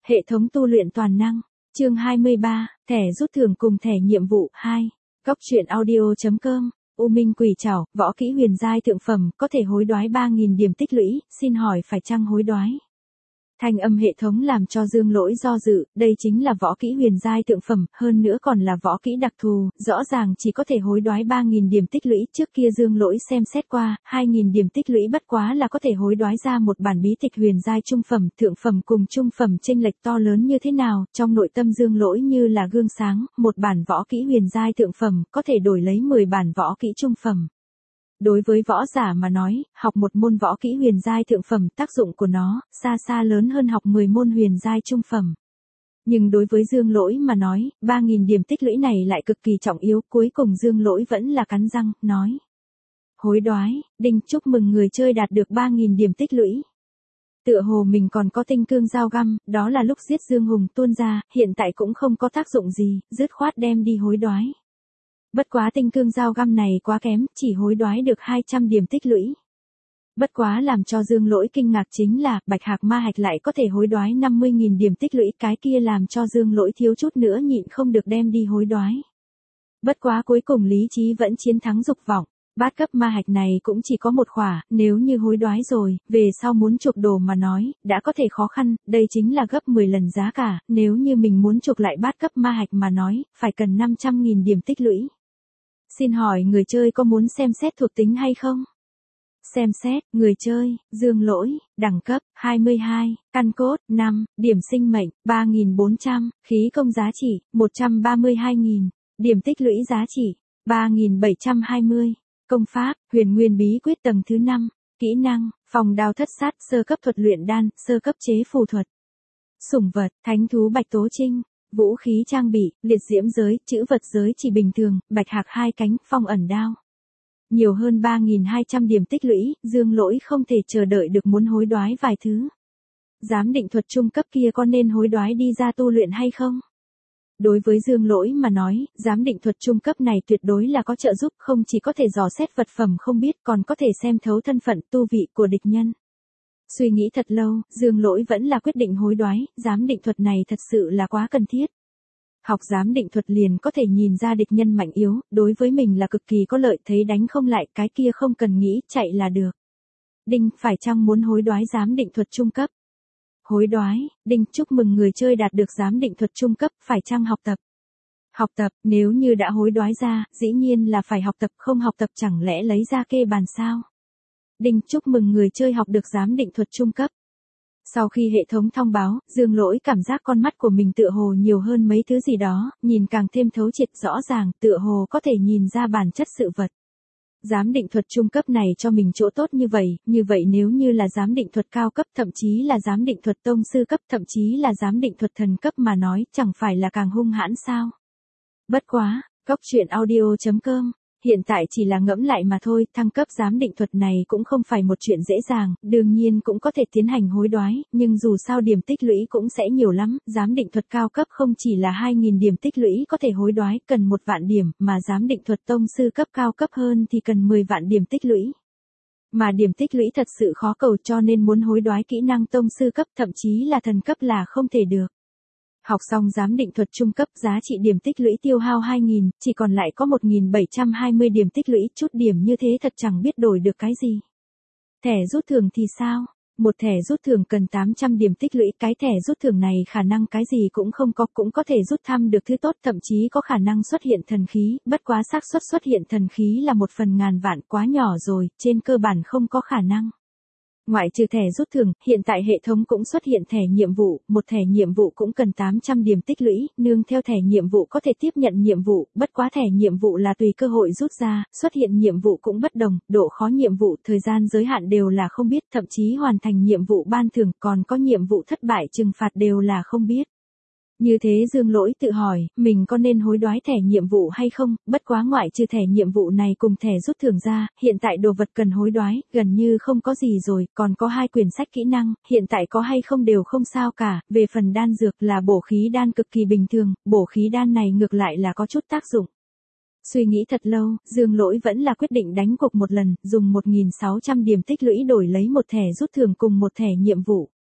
Hệ thống tu luyện toàn năng, chương 23, thẻ rút thưởng cùng thẻ nhiệm vụ 2. Góc truyện audio.com. U Minh Quỷ Trảo, võ kỹ huyền giai thượng phẩm, có thể hối đoái 3.000 điểm tích lũy, xin hỏi phải chăng hối đoái? Thanh âm hệ thống làm cho Dương Lỗi do dự, đây chính là võ kỹ huyền giai thượng phẩm, hơn nữa còn là võ kỹ đặc thù, rõ ràng chỉ có thể hối đoái 3.000 điểm tích lũy, trước kia Dương Lỗi xem xét qua, 2.000 điểm tích lũy bất quá là có thể hối đoái ra một bản bí tịch huyền giai trung phẩm, thượng phẩm cùng trung phẩm chênh lệch to lớn như thế nào, trong nội tâm Dương Lỗi như là gương sáng, một bản võ kỹ huyền giai thượng phẩm, có thể đổi lấy 10 bản võ kỹ trung phẩm. Đối với võ giả mà nói, học một môn võ kỹ huyền giai thượng phẩm, tác dụng của nó xa xa lớn hơn học 10 môn huyền giai trung phẩm. Nhưng đối với Dương Lỗi mà nói, 3.000 điểm tích lũy này lại cực kỳ trọng yếu, cuối cùng Dương Lỗi vẫn là cắn răng, nói. Hối đoái, đinh, chúc mừng người chơi đạt được 3.000 điểm tích lũy. Tựa hồ mình còn có tinh cương dao găm, đó là lúc giết Dương Hùng tuôn ra, hiện tại cũng không có tác dụng gì, dứt khoát đem đi hối đoái. Bất quá tinh cương dao găm này quá kém, chỉ hối đoái được 200 điểm tích lũy. Bất quá làm cho Dương Lỗi kinh ngạc chính là, bạch hạc ma hạch lại có thể hối đoái 50.000 điểm tích lũy, cái kia làm cho Dương Lỗi thiếu chút nữa nhịn không được đem đi hối đoái. Bất quá cuối cùng lý trí vẫn chiến thắng dục vọng, bát cấp ma hạch này cũng chỉ có một khỏa, nếu như hối đoái rồi, về sau muốn chuộc đồ mà nói, đã có thể khó khăn, đây chính là gấp 10 lần giá cả, nếu như mình muốn chuộc lại bát cấp ma hạch mà nói, phải cần 500.000 điểm tích lũy. Xin hỏi người chơi có muốn xem xét thuộc tính hay không? Xem xét, người chơi, Dương Lỗi, đẳng cấp, 22, căn cốt, 5, điểm sinh mệnh, 3.400, khí công giá trị, 132.000, điểm tích lũy giá trị, 3.720, công pháp, huyền nguyên bí quyết tầng thứ 5, kỹ năng, phòng đao thất sát, sơ cấp thuật luyện đan, sơ cấp chế phù thuật. Sủng vật, thánh thú bạch tố trinh. Vũ khí trang bị, liệt diễm giới, chữ vật giới chỉ bình thường, bạch hạc 2 cánh, phong ẩn đao. Nhiều hơn 3.200 điểm tích lũy, Dương Lỗi không thể chờ đợi được muốn hối đoái vài thứ. Giám định thuật trung cấp kia có nên hối đoái đi ra tu luyện hay không? Đối với Dương Lỗi mà nói, giám định thuật trung cấp này tuyệt đối là có trợ giúp, không chỉ có thể dò xét vật phẩm không biết, còn có thể xem thấu thân phận, tu vị của địch nhân. Suy nghĩ thật lâu, Dương Lỗi vẫn là quyết định hối đoái, giám định thuật này thật sự là quá cần thiết. Học giám định thuật liền có thể nhìn ra địch nhân mạnh yếu, đối với mình là cực kỳ có lợi, thấy đánh không lại, cái kia không cần nghĩ, chạy là được. Đinh, phải chăng muốn hối đoái giám định thuật trung cấp? Hối đoái, đinh, chúc mừng người chơi đạt được giám định thuật trung cấp, phải chăng học tập? Học tập, nếu như đã hối đoái ra, dĩ nhiên là phải học tập, không học tập chẳng lẽ lấy ra kê bàn sao? Đinh, chúc mừng người chơi học được giám định thuật trung cấp. Sau khi hệ thống thông báo, Dương Lỗi cảm giác con mắt của mình tựa hồ nhiều hơn mấy thứ gì đó, nhìn càng thêm thấu triệt rõ ràng, tựa hồ có thể nhìn ra bản chất sự vật. Giám định thuật trung cấp này cho mình chỗ tốt như vậy nếu như là giám định thuật cao cấp, thậm chí là giám định thuật tông sư cấp, thậm chí là giám định thuật thần cấp mà nói, chẳng phải là càng hung hãn sao? Bất quá, góc truyện audio.com. Hiện tại chỉ là ngẫm lại mà thôi, thăng cấp giám định thuật này cũng không phải một chuyện dễ dàng, đương nhiên cũng có thể tiến hành hối đoái, nhưng dù sao điểm tích lũy cũng sẽ nhiều lắm, giám định thuật cao cấp không chỉ là 2.000 điểm tích lũy có thể hối đoái, cần 1 vạn điểm, mà giám định thuật tông sư cấp cao cấp hơn thì cần 10 vạn điểm tích lũy. Mà điểm tích lũy thật sự khó cầu cho nên muốn hối đoái kỹ năng tông sư cấp thậm chí là thần cấp là không thể được. Học xong giám định thuật trung cấp, giá trị điểm tích lũy tiêu hao 2.000, chỉ còn lại có 1.720 điểm tích lũy, chút điểm như thế thật chẳng biết đổi được cái gì. Thẻ rút thưởng thì sao? Một thẻ rút thưởng cần 800 điểm tích lũy, cái thẻ rút thưởng này khả năng cái gì cũng không có, cũng có thể rút thăm được thứ tốt, thậm chí có khả năng xuất hiện thần khí, bất quá xác suất xuất hiện thần khí là 1 phần ngàn vạn, quá nhỏ rồi, trên cơ bản không có khả năng. Ngoại trừ thẻ rút thưởng, hiện tại hệ thống cũng xuất hiện thẻ nhiệm vụ, một thẻ nhiệm vụ cũng cần 800 điểm tích lũy, nương theo thẻ nhiệm vụ có thể tiếp nhận nhiệm vụ, bất quá thẻ nhiệm vụ là tùy cơ hội rút ra, xuất hiện nhiệm vụ cũng bất đồng, độ khó nhiệm vụ, thời gian giới hạn đều là không biết, thậm chí hoàn thành nhiệm vụ ban thưởng, còn có nhiệm vụ thất bại trừng phạt đều là không biết. Như thế Dương Lỗi tự hỏi, mình có nên hối đoái thẻ nhiệm vụ hay không, bất quá ngoại trừ thẻ nhiệm vụ này cùng thẻ rút thưởng ra, hiện tại đồ vật cần hối đoái, gần như không có gì rồi, còn có 2 quyển sách kỹ năng, hiện tại có hay không đều không sao cả, về phần đan dược là bổ khí đan cực kỳ bình thường, bổ khí đan này ngược lại là có chút tác dụng. Suy nghĩ thật lâu, Dương Lỗi vẫn là quyết định đánh cuộc một lần, dùng 1.600 điểm tích lũy đổi lấy một thẻ rút thưởng cùng một thẻ nhiệm vụ.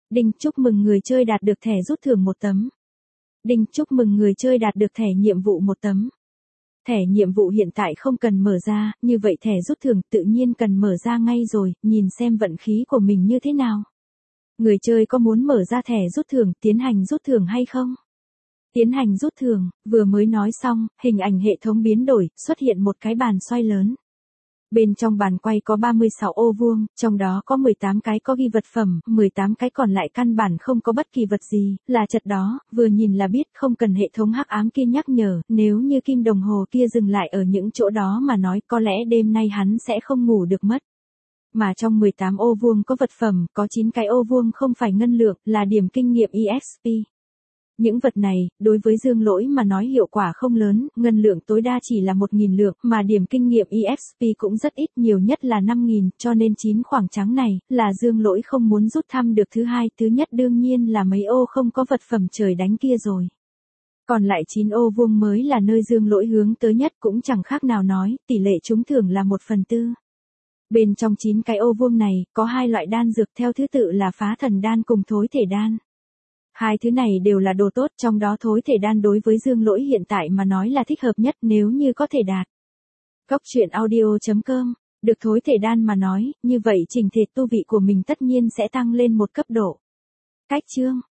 Đinh, chúc mừng người chơi đạt được thẻ rút thưởng 1 tấm. Đinh, chúc mừng người chơi đạt được thẻ nhiệm vụ 1 tấm. Thẻ nhiệm vụ hiện tại không cần mở ra, như vậy thẻ rút thưởng tự nhiên cần mở ra ngay rồi, nhìn xem vận khí của mình như thế nào. Người chơi có muốn mở ra thẻ rút thưởng, tiến hành rút thưởng hay không? Tiến hành rút thưởng, vừa mới nói xong, hình ảnh hệ thống biến đổi, xuất hiện một cái bàn xoay lớn. Bên trong bàn quay có 36 ô vuông, trong đó có 18 cái có ghi vật phẩm, 18 cái còn lại căn bản không có bất kỳ vật gì, là chật đó, vừa nhìn là biết không cần hệ thống hắc ám kia nhắc nhở, nếu như kim đồng hồ kia dừng lại ở những chỗ đó mà nói có lẽ đêm nay hắn sẽ không ngủ được mất. Mà trong 18 ô vuông có vật phẩm, có 9 cái ô vuông không phải ngân lượng, là điểm kinh nghiệm EXP. Những vật này, đối với Dương Lỗi mà nói hiệu quả không lớn, ngân lượng tối đa chỉ là 1.000 lượng, mà điểm kinh nghiệm EXP cũng rất ít, nhiều nhất là 5.000, cho nên 9 khoảng trắng này, là Dương Lỗi không muốn rút thăm được thứ hai, thứ nhất đương nhiên là mấy ô không có vật phẩm trời đánh kia rồi. Còn lại 9 ô vuông mới là nơi Dương Lỗi hướng tới nhất, cũng chẳng khác nào nói, tỷ lệ trúng thưởng là 1/4. Bên trong 9 cái ô vuông này, có 2 loại đan dược theo thứ tự là phá thần đan cùng thối thể đan. Hai thứ này đều là đồ tốt, trong đó thối thể đan đối với Dương Lỗi hiện tại mà nói là thích hợp nhất nếu như có thể đạt. Góc truyện audio.com, được thối thể đan mà nói, như vậy trình thể tu vị của mình tất nhiên sẽ tăng lên một cấp độ. Cách chương